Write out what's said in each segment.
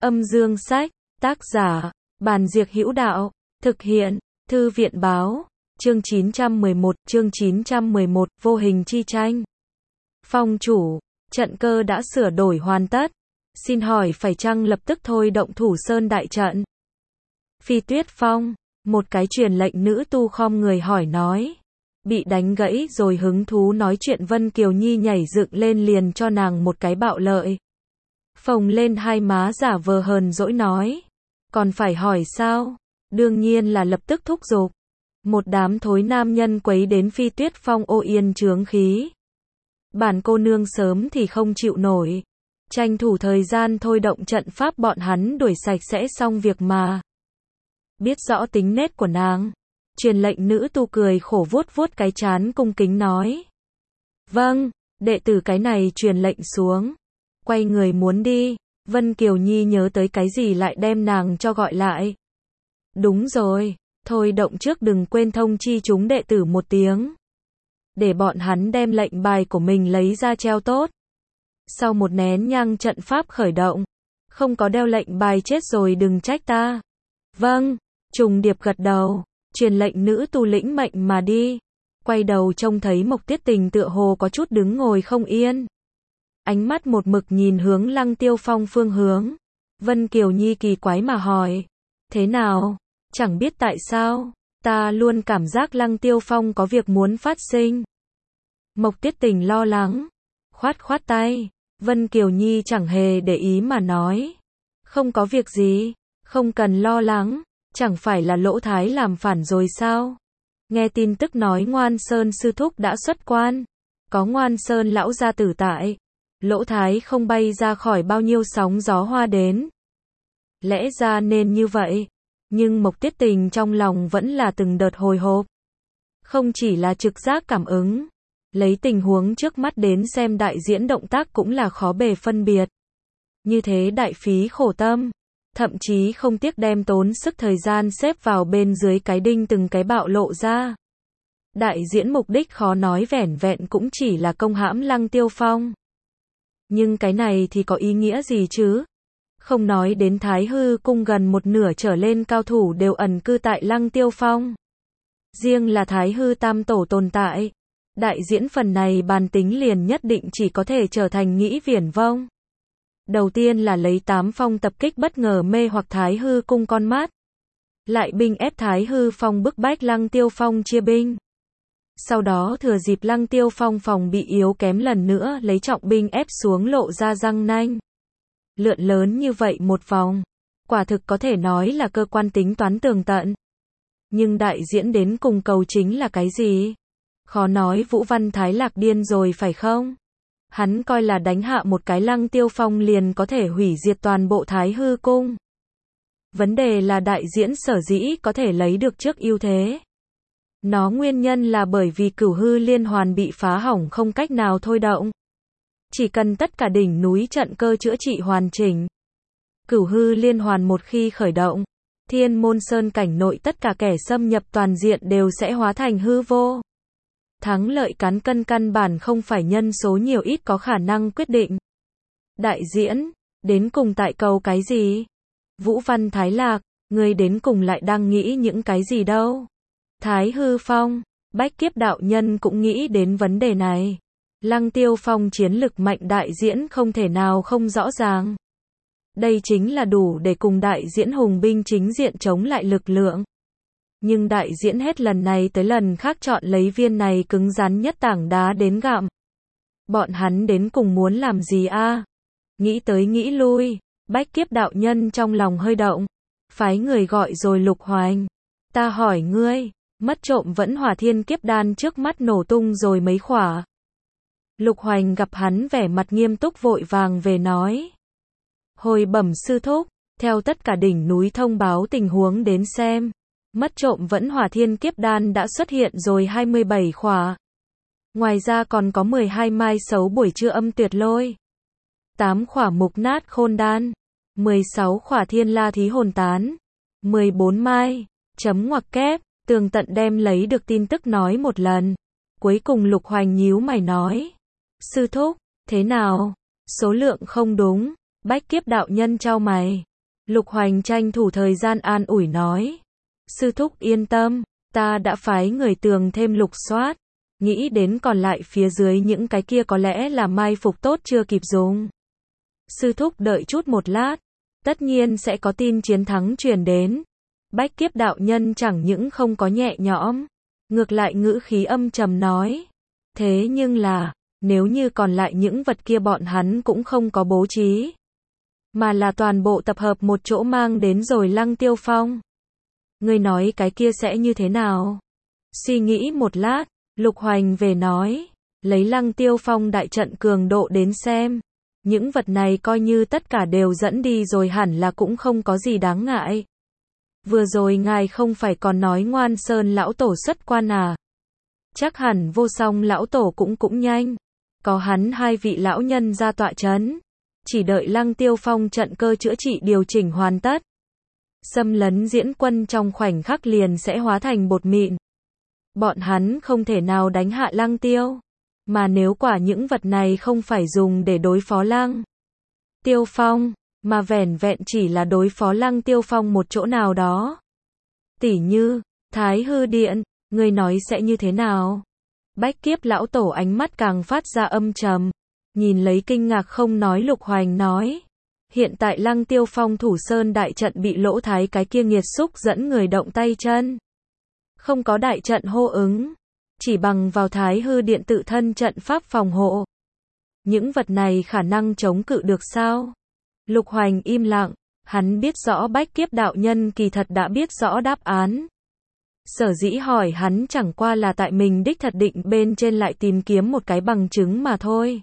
Âm dương sách, tác giả, Bàn Diệc Hữu Đạo, thực hiện, Thư viện báo, chương 911, vô hình chi tranh. Phong chủ, trận cơ đã sửa đổi hoàn tất. Xin hỏi phải chăng lập tức thôi động Thủ Sơn đại trận? Phi Tuyết Phong, một cái truyền lệnh nữ tu khom người hỏi nói. Bị đánh gãy rồi hứng thú nói chuyện Vân Kiều Nhi nhảy dựng lên liền cho nàng một cái bạo lợi. Phồng lên hai má giả vờ hờn dỗi nói. Còn phải hỏi sao? Đương nhiên là lập tức thúc giục. Một đám thối nam nhân quấy đến Phi Tuyết Phong ô yên chướng khí. Bản cô nương sớm thì không chịu nổi. Tranh thủ thời gian thôi động trận pháp bọn hắn đuổi sạch sẽ xong việc mà. Biết rõ tính nết của nàng. Truyền lệnh nữ tu cười khổ vuốt vuốt cái trán cung kính nói. Vâng, đệ tử cái này truyền lệnh xuống. Quay người muốn đi, Vân Kiều Nhi nhớ tới cái gì lại đem nàng cho gọi lại. Đúng rồi, thôi động trước đừng quên thông chi chúng đệ tử một tiếng. Để bọn hắn đem lệnh bài của mình lấy ra treo tốt. Sau một nén nhang trận pháp khởi động. Không có đeo lệnh bài chết rồi đừng trách ta. Vâng, trùng điệp gật đầu. Truyền lệnh nữ tu lĩnh mệnh mà đi. Quay đầu trông thấy Mộc Tiết Tình tựa hồ có chút đứng ngồi không yên. Ánh mắt một mực nhìn hướng Lăng Tiêu Phong phương hướng. Vân Kiều Nhi kỳ quái mà hỏi. Thế nào? Chẳng biết tại sao. Ta luôn cảm giác Lăng Tiêu Phong có việc muốn phát sinh. Mộc Tiết Tình lo lắng. Khoát khoát tay. Vân Kiều Nhi chẳng hề để ý mà nói. Không có việc gì. Không cần lo lắng. Chẳng phải là Lỗ Thái làm phản rồi sao? Nghe tin tức nói Ngoan Sơn sư thúc đã xuất quan. Có Ngoan Sơn lão gia tử tại. Lỗ Thái không bay ra khỏi bao nhiêu sóng gió hoa đến. Lẽ ra nên như vậy. Nhưng Mộc Tiết Tình trong lòng vẫn là từng đợt hồi hộp. Không chỉ là trực giác cảm ứng. Lấy tình huống trước mắt đến xem đại diễn động tác cũng là khó bề phân biệt. Như thế đại phí khổ tâm. Thậm chí không tiếc đem tốn sức thời gian xếp vào bên dưới cái đinh từng cái bạo lộ ra. Đại diễn mục đích khó nói vẻn vẹn cũng chỉ là công hãm Lăng Tiêu Phong. Nhưng cái này thì có ý nghĩa gì chứ? Không nói đến Thái Hư cung gần một nửa trở lên cao thủ đều ẩn cư tại Lăng Tiêu Phong. Riêng là Thái Hư tam tổ tồn tại. Đại diễn phần này bàn tính liền nhất định chỉ có thể trở thành nghĩ viển vông. Đầu tiên là lấy 8 phong tập kích bất ngờ mê hoặc Thái Hư cung con mắt. Lại binh ép Thái Hư Phong bức bách Lăng Tiêu Phong chia binh. Sau đó thừa dịp Lăng Tiêu Phong phòng bị yếu kém lần nữa lấy trọng binh ép xuống lộ ra răng nanh. Lượn lớn như vậy một vòng. Quả thực có thể nói là cơ quan tính toán tường tận. Nhưng đại diễn đến cùng cầu chính là cái gì? Khó nói Vũ Văn Thái Lạc điên rồi phải không? Hắn coi là đánh hạ một cái Lăng Tiêu Phong liền có thể hủy diệt toàn bộ Thái Hư cung. Vấn đề là đại diễn sở dĩ có thể lấy được trước ưu thế. Nó nguyên nhân là bởi vì Cửu Hư liên hoàn bị phá hỏng không cách nào thôi động. Chỉ cần tất cả đỉnh núi trận cơ chữa trị hoàn chỉnh. Cửu Hư liên hoàn một khi khởi động, Thiên Môn Sơn cảnh nội tất cả kẻ xâm nhập toàn diện đều sẽ hóa thành hư vô. Thắng lợi cán cân căn bản không phải nhân số nhiều ít có khả năng quyết định. Đại diễn, đến cùng tại cầu cái gì? Vũ Văn Thái Lạc, ngươi đến cùng lại đang nghĩ những cái gì đâu? Thái Hư Phong, Bách Kiếp đạo nhân cũng nghĩ đến vấn đề này. Lăng Tiêu Phong chiến lực mạnh đại diễn không thể nào không rõ ràng. Đây chính là đủ để cùng đại diễn hùng binh chính diện chống lại lực lượng. Nhưng đại diễn hết lần này tới lần khác chọn lấy viên này cứng rắn nhất tảng đá đến gặm. Bọn hắn đến cùng muốn làm gì a? Nghĩ tới nghĩ lui, Bách Kiếp đạo nhân trong lòng hơi động. Phái người gọi rồi Lục Hoành. Ta hỏi ngươi, mất trộm vẫn hỏa thiên kiếp đan trước mắt nổ tung rồi mấy khỏa. Lục Hoành gặp hắn vẻ mặt nghiêm túc vội vàng về nói. Hồi bẩm sư thúc, theo tất cả đỉnh núi thông báo tình huống đến xem. Mất trộm vẫn hỏa thiên kiếp đan đã xuất hiện rồi 27 khỏa. Ngoài ra còn có 12 mai xấu buổi trưa âm tuyệt lôi. 8 khỏa mục nát khôn đan. 16 khỏa thiên la thí hồn tán. 14 mai. Chấm ngoặc kép. Tường tận đem lấy được tin tức nói một lần. Cuối cùng Lục Hoành nhíu mày nói. Sư thúc, thế nào? Số lượng không đúng. Bách Kiếp đạo nhân chau mày. Lục Hoành tranh thủ thời gian an ủi nói. Sư thúc yên tâm, ta đã phái người tường thêm lục soát. Nghĩ đến còn lại phía dưới những cái kia có lẽ là mai phục tốt chưa kịp dùng. Sư thúc đợi chút một lát, tất nhiên sẽ có tin chiến thắng truyền đến. Bách Kiếp đạo nhân chẳng những không có nhẹ nhõm, ngược lại ngữ khí âm trầm nói. Thế nhưng là, nếu như còn lại những vật kia bọn hắn cũng không có bố trí, mà là toàn bộ tập hợp một chỗ mang đến rồi Lăng Tiêu Phong. Ngươi nói cái kia sẽ như thế nào? Suy nghĩ một lát, Lục Hoành về nói, lấy Lăng Tiêu Phong đại trận cường độ đến xem, những vật này coi như tất cả đều dẫn đi rồi hẳn là cũng không có gì đáng ngại. Vừa rồi ngài không phải còn nói Ngoan Sơn lão tổ xuất quan à? Chắc hẳn Vô Song lão tổ cũng nhanh, có hắn hai vị lão nhân ra tọa chấn, chỉ đợi Lăng Tiêu Phong trận cơ chữa trị điều chỉnh hoàn tất. Xâm lấn diễn quân trong khoảnh khắc liền sẽ hóa thành bột mịn. Bọn hắn không thể nào đánh hạ Lăng Tiêu, mà nếu quả những vật này không phải dùng để đối phó Lăng Tiêu Phong, mà vẻn vẹn chỉ là đối phó Lăng Tiêu Phong một chỗ nào đó. Tỉ như, Thái Hư Điện, ngươi nói sẽ như thế nào? Bách Kiếp lão tổ ánh mắt càng phát ra âm trầm, nhìn lấy kinh ngạc không nói Lục Hoành nói. Hiện tại Lăng Tiêu Phong thủ sơn đại trận bị Lỗ Thái cái kia nghiệt xúc dẫn người động tay chân. Không có đại trận hô ứng, chỉ bằng vào Thái Hư Điện tự thân trận pháp phòng hộ. Những vật này khả năng chống cự được sao? Lục Hoành im lặng, hắn biết rõ Bách Kiếp đạo nhân kỳ thật đã biết rõ đáp án. Sở dĩ hỏi hắn chẳng qua là tại mình đích thật định bên trên lại tìm kiếm một cái bằng chứng mà thôi.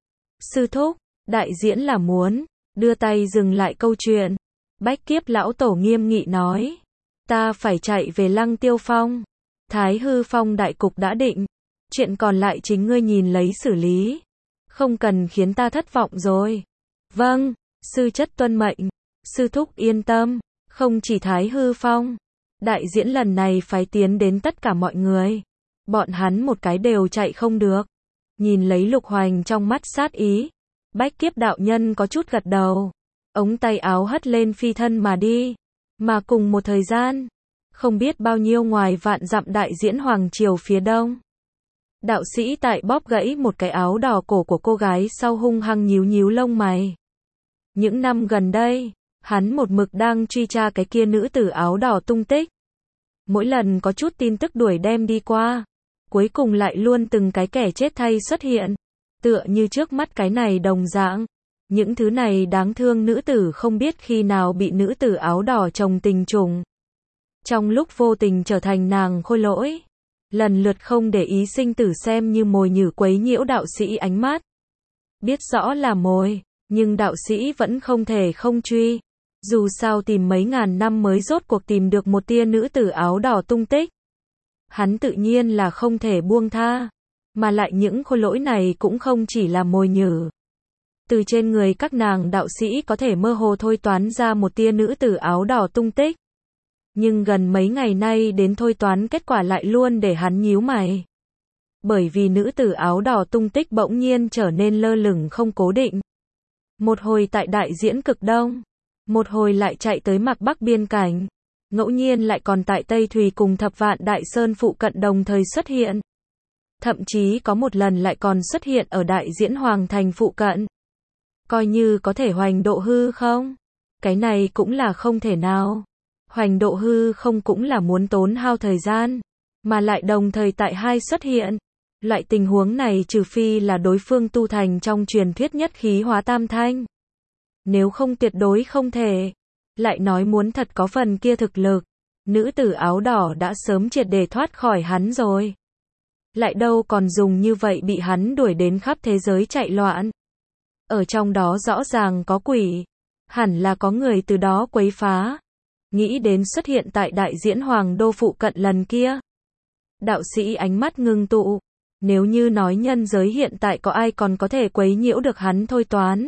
Sư thúc, đại diễn là muốn đưa tay dừng lại câu chuyện. Bách Kiếp lão tổ nghiêm nghị nói, ta phải chạy về Lăng Tiêu Phong. Thái Hư Phong đại cục đã định, chuyện còn lại chính ngươi nhìn lấy xử lý, không cần khiến ta thất vọng rồi. Vâng, sư chất tuân mệnh. Sư thúc yên tâm, không chỉ Thái Hư Phong, đại diễn lần này phái tiến đến tất cả mọi người, bọn hắn một cái đều chạy không được. Nhìn lấy Lục Hoành trong mắt sát ý, Bách Kiếp đạo nhân có chút gật đầu, ống tay áo hất lên phi thân mà đi. Mà cùng một thời gian, không biết bao nhiêu ngoài vạn dặm đại diễn hoàng triều phía đông, đạo sĩ tại bóp gãy một cái áo đỏ cổ của cô gái sau hung hăng nhíu nhíu lông mày. Những năm gần đây, hắn một mực đang truy tra cái kia nữ tử áo đỏ tung tích. Mỗi lần có chút tin tức đuổi đem đi qua, cuối cùng lại luôn từng cái kẻ chết thay xuất hiện, tựa như trước mắt cái này đồng dạng. Những thứ này đáng thương nữ tử không biết khi nào bị nữ tử áo đỏ chồng tình trùng. Trong lúc vô tình trở thành nàng khôi lỗi, lần lượt không để ý sinh tử xem như mồi nhử quấy nhiễu đạo sĩ ánh mắt. Biết rõ là mồi, nhưng đạo sĩ vẫn không thể không truy. Dù sao tìm mấy ngàn năm mới rốt cuộc tìm được một tia nữ tử áo đỏ tung tích. Hắn tự nhiên là không thể buông tha, mà lại những khôi lỗi này cũng không chỉ là mồi nhử. Từ trên người các nàng đạo sĩ có thể mơ hồ thôi toán ra một tia nữ tử áo đỏ tung tích. Nhưng gần mấy ngày nay đến thôi toán kết quả lại luôn để hắn nhíu mày. Bởi vì nữ tử áo đỏ tung tích bỗng nhiên trở nên lơ lửng không cố định. Một hồi tại đại diễn cực đông, một hồi lại chạy tới Mạc Bắc biên cảnh, ngẫu nhiên lại còn tại Tây Thùy cùng Thập Vạn Đại Sơn phụ cận đồng thời xuất hiện. Thậm chí có một lần lại còn xuất hiện ở đại diễn hoàng thành phụ cận. Coi như có thể hoành độ hư không? Cái này cũng là không thể nào. Hoành độ hư không cũng là muốn tốn hao thời gian, mà lại đồng thời tại hai xuất hiện. Loại tình huống này trừ phi là đối phương tu thành trong truyền thuyết nhất khí hóa tam thanh. Nếu không tuyệt đối không thể. Lại nói muốn thật có phần kia thực lực, nữ tử áo đỏ đã sớm triệt để thoát khỏi hắn rồi. Lại đâu còn dùng như vậy bị hắn đuổi đến khắp thế giới chạy loạn. Ở trong đó rõ ràng có quỷ, hẳn là có người từ đó quấy phá. Nghĩ đến xuất hiện tại đại diễn hoàng đô phụ cận lần kia. Đạo sĩ ánh mắt ngưng tụ, nếu như nói nhân giới hiện tại có ai còn có thể quấy nhiễu được hắn thôi toán.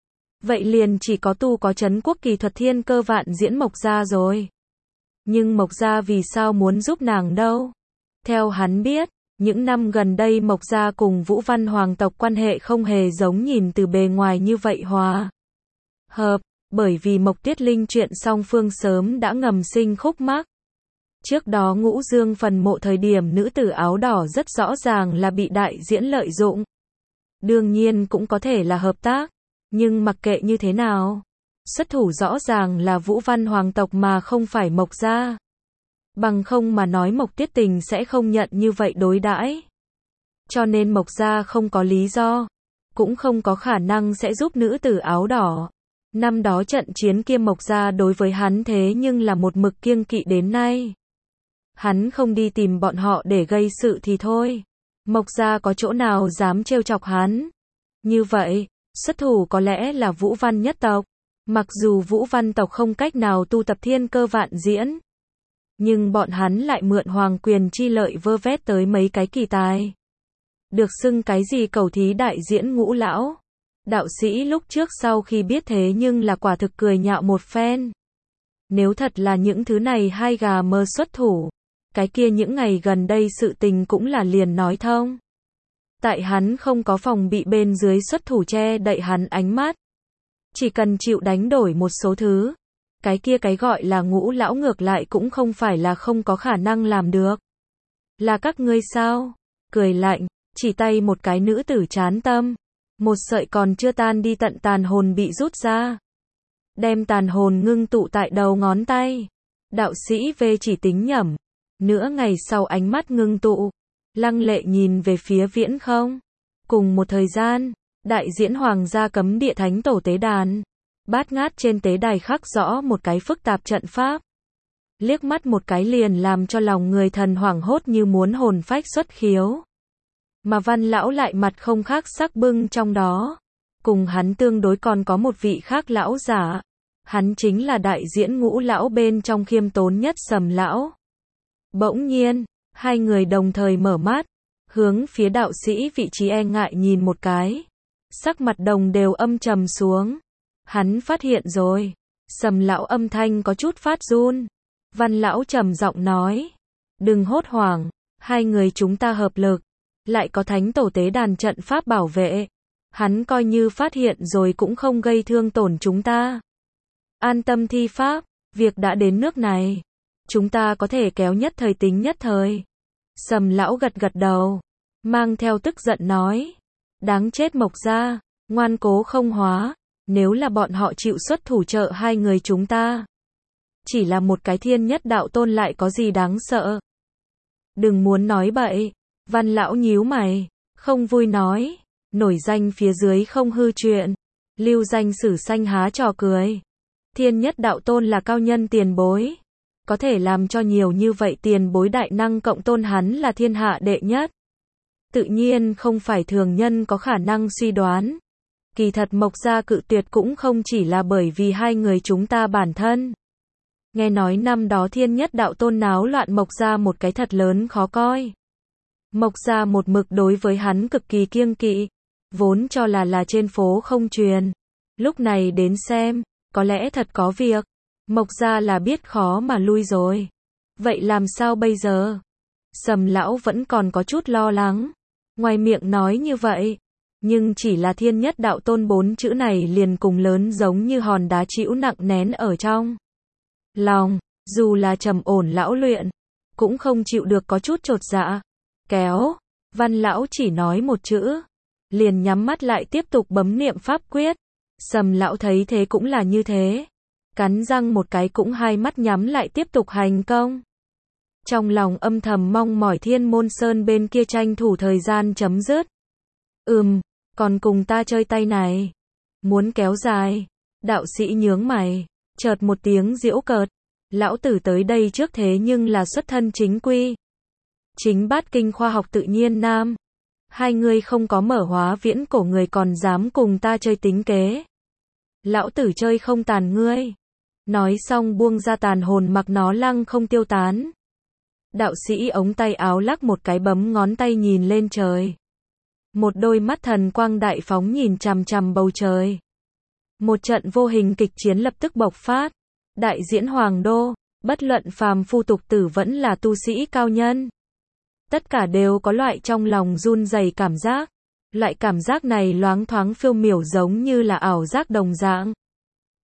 Vậy liền chỉ có tu có trấn quốc kỳ thuật thiên cơ vạn diễn Mộc Gia rồi. Nhưng Mộc Gia vì sao muốn giúp nàng đâu? Theo hắn biết, những năm gần đây Mộc Gia cùng Vũ Văn hoàng tộc quan hệ không hề giống nhìn từ bề ngoài như vậy hòa hợp. bởi vì Mộc Tuyết Linh chuyện song phương sớm đã ngầm sinh khúc mắc. Trước đó Ngũ Dương phần mộ thời điểm nữ tử áo đỏ rất rõ ràng là bị đại diễn lợi dụng. Đương nhiên cũng có thể là hợp tác, nhưng mặc kệ như thế nào, xuất thủ rõ ràng là Vũ Văn hoàng tộc mà không phải Mộc gia. Bằng không mà nói Mộc Tuyết Tình sẽ không nhận như vậy đối đãi. Cho nên Mộc gia không có lý do, cũng không có khả năng sẽ giúp nữ tử áo đỏ. Năm đó trận chiến kia Mộc gia đối với hắn thế nhưng là một mực kiêng kỵ đến nay. Hắn không đi tìm bọn họ để gây sự thì thôi. Mộc gia có chỗ nào dám trêu chọc hắn. Như vậy, xuất thủ có lẽ là Vũ Văn nhất tộc. Mặc dù Vũ Văn tộc không cách nào tu tập thiên cơ vạn diễn, nhưng bọn hắn lại mượn hoàng quyền chi lợi vơ vét tới mấy cái kỳ tài. Được xưng cái gì cầu thí đại diễn Ngũ lão. Đạo sĩ lúc trước sau khi biết thế nhưng là quả thực cười nhạo một phen. Nếu thật là những thứ này hai gà mơ xuất thủ, cái kia những ngày gần đây sự tình cũng là liền nói thông. Tại hắn không có phòng bị bên dưới xuất thủ che đậy hắn ánh mắt. Chỉ cần chịu đánh đổi một số thứ, cái kia cái gọi là Ngũ lão ngược lại cũng không phải là không có khả năng làm được. Là các ngươi sao? Cười lạnh, chỉ tay một cái nữ tử chán tâm. Một sợi còn chưa tan đi tận tàn hồn bị rút ra. Đem tàn hồn ngưng tụ tại đầu ngón tay. Đạo sĩ về chỉ tính nhẩm. Nửa ngày sau ánh mắt ngưng tụ. Lăng lệ nhìn về phía viễn không. Cùng một thời gian, đại diễn hoàng gia cấm địa thánh tổ tế đàn. Bát ngát trên tế đài khắc rõ một cái phức tạp trận pháp. Liếc mắt một cái liền làm cho lòng người thần hoảng hốt như muốn hồn phách xuất khiếu. Mà Văn lão lại mặt không khác sắc bưng trong đó. Cùng hắn tương đối còn có một vị khác lão giả. Hắn chính là đại diễn Ngũ lão bên trong khiêm tốn nhất Sầm lão. Bỗng nhiên, hai người đồng thời mở mắt, hướng phía đạo sĩ vị trí e ngại nhìn một cái. Sắc mặt đồng đều âm trầm xuống. Hắn phát hiện rồi. Sầm lão âm thanh có chút phát run. Văn lão trầm giọng nói. Đừng hốt hoảng, hai người chúng ta hợp lực. Lại có thánh tổ tế đàn trận pháp bảo vệ. Hắn coi như phát hiện rồi cũng không gây thương tổn chúng ta. An tâm thi pháp, việc đã đến nước này. Chúng ta có thể kéo nhất thời tính nhất thời. Sầm lão gật gật đầu. Mang theo tức giận nói. Đáng chết Mộc gia, ngoan cố không hóa. Nếu là bọn họ chịu xuất thủ trợ hai người chúng ta. Chỉ là một cái thiên nhất đạo tôn lại có gì đáng sợ. Đừng muốn nói bậy. Văn lão nhíu mày, không vui nói, nổi danh phía dưới không hư chuyện, lưu danh sử sanh há trò cười. Thiên nhất đạo tôn là cao nhân tiền bối, có thể làm cho nhiều như vậy tiền bối đại năng cộng tôn hắn là thiên hạ đệ nhất. Tự nhiên không phải thường nhân có khả năng suy đoán. Kỳ thật Mộc gia cự tuyệt cũng không chỉ là bởi vì hai người chúng ta bản thân. Nghe nói năm đó thiên nhất đạo tôn náo loạn Mộc gia một cái thật lớn khó coi. Mộc gia một mực đối với hắn cực kỳ kiêng kỵ, vốn cho là trên phố không truyền. Lúc này đến xem, có lẽ thật có việc. Mộc gia là biết khó mà lui rồi. Vậy làm sao bây giờ? Sầm lão vẫn còn có chút lo lắng. Ngoài miệng nói như vậy, nhưng chỉ là thiên nhất đạo tôn 4 chữ này liền cùng lớn giống như hòn đá trĩu nặng nén ở trong lòng, dù là trầm ổn lão luyện, cũng không chịu được có chút chột dạ. Kéo, Văn lão chỉ nói một chữ, liền nhắm mắt lại tiếp tục bấm niệm pháp quyết. Sầm lão thấy thế cũng là như thế, cắn răng một cái cũng hai mắt nhắm lại tiếp tục hành công. Trong lòng âm thầm mong mỏi Thiên Môn Sơn bên kia tranh thủ thời gian chấm dứt. Còn cùng ta chơi tay này, muốn kéo dài. Đạo sĩ nhướng mày, chợt một tiếng giễu cợt, lão tử tới đây trước thế nhưng là xuất thân chính quy. Chính bát kinh khoa học tự nhiên nam. Hai người không có mở hóa viễn cổ người còn dám cùng ta chơi tính kế. Lão tử chơi không tàn ngươi. Nói xong buông ra tàn hồn mặc nó lăng không tiêu tán. Đạo sĩ ống tay áo lắc một cái bấm ngón tay nhìn lên trời. Một đôi mắt thần quang đại phóng nhìn chằm chằm bầu trời. Một trận vô hình kịch chiến lập tức bộc phát. Đại diễn hoàng đô, bất luận phàm phu tục tử vẫn là tu sĩ cao nhân. Tất cả đều có loại trong lòng run rẩy cảm giác. Loại cảm giác này loáng thoáng phiêu miểu giống như là ảo giác đồng dạng.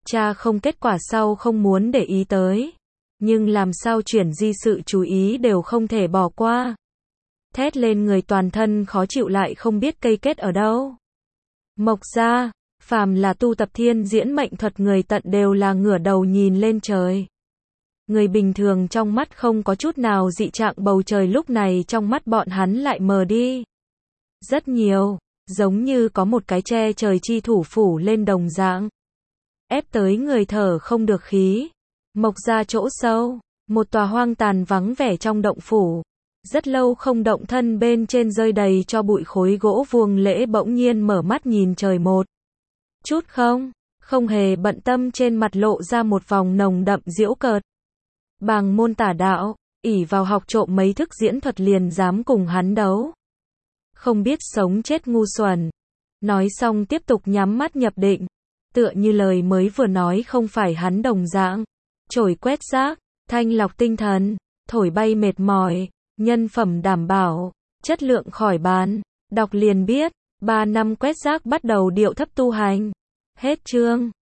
Cha không kết quả sau không muốn để ý tới. Nhưng làm sao chuyển di sự chú ý đều không thể bỏ qua. Thét lên người toàn thân khó chịu lại không biết cây kết ở đâu. Mộc gia, phàm là tu tập thiên diễn mệnh thuật người tận đều là ngửa đầu nhìn lên trời. Người bình thường trong mắt không có chút nào dị trạng, bầu trời lúc này trong mắt bọn hắn lại mờ đi. Rất nhiều, giống như có một cái che trời chi thủ phủ lên đồng dạng. Ép tới người thở không được khí. Mộc gia chỗ sâu, một tòa hoang tàn vắng vẻ trong động phủ. Rất lâu không động, thân bên trên rơi đầy cho bụi khối gỗ vuông lễ bỗng nhiên mở mắt nhìn trời một chút không hề bận tâm, trên mặt lộ ra một vòng nồng đậm giễu cợt. Bàng môn tả đạo, ỷ vào học trộm mấy thức diễn thuật liền dám cùng hắn đấu. Không biết sống chết ngu xuẩn. Nói xong tiếp tục nhắm mắt nhập định. Tựa như lời mới vừa nói không phải hắn đồng dạng. Chổi quét rác, thanh lọc tinh thần, thổi bay mệt mỏi, nhân phẩm đảm bảo, chất lượng khỏi bàn. Đọc liền biết, 3 năm quét rác bắt đầu điệu thấp tu hành. Hết chương.